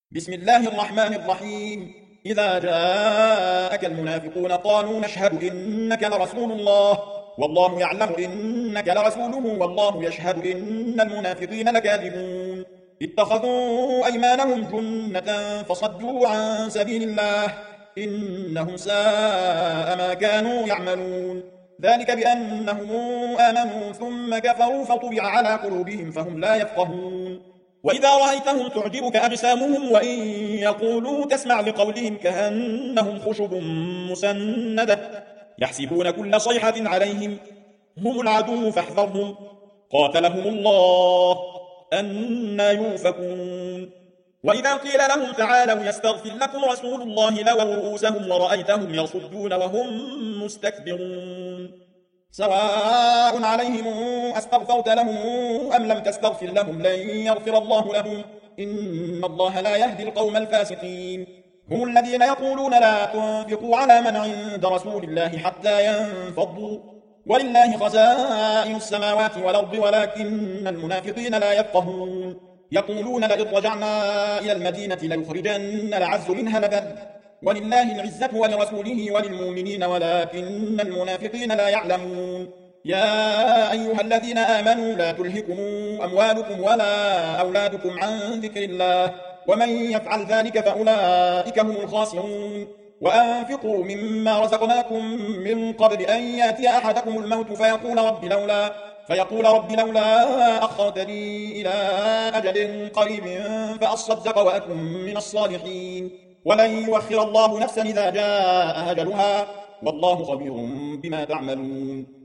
بسم الله الرحمن الرحيم. إذا جاءك المنافقون قالوا نشهد إنك لرسول الله والله يعلم إنك لرسوله والله يشهد إن المنافقين لكاذبون. اتخذوا أيمانهم جنة فصدوا عن سبيل الله إنهم ساء ما كانوا يعملون. ذلك بأنهم آمنوا ثم كفروا فطبع على قلوبهم فهم لا يفقهون. وإذا رأيتهم تعجبك أجسامهم وإن يقولوا تسمع لقولهم كأنهم خشب مسندة يحسبون كل صيحة عليهم هم العدو فاحذرهم قاتلهم الله أنى يؤفكون. وإذا قيل لهم تعالوا يستغفر لكم رسول الله لووا رؤوسهم ورأيتهم يصدون وهم مستكبرون. سواء عليهم أستغفرت لهم أم لم تستغفر لهم لن يغفر الله لهم إن الله لا يهدي القوم الفاسقين. هم الذين يقولون لا تنفقوا على من عند رسول الله حتى ينفضوا ولله خزائن السماوات والأرض ولكن المنافقين لا يفقهون. يقولون لئن رجعنا إلى المدينة ليخرجن الأعز منها الأذل ولله العزة ولرسوله وللمؤمنين ولكن المنافقين لا يعلمون. يا أيها الذين آمنوا لا تلهكم أموالكم ولا أولادكم عن ذكر الله ومن يفعل ذلك فأولئك هم الخاسرون. وأنفقوا مما رزقناكم من قبل أن يأتي أحدكم الموت فيقول رب لولا أخرتني إلى أجل قريب فأصدق وأكن من الصالحين ولن يؤخر الله نفسا إذا جاء أجلها والله خبير بما تعملون.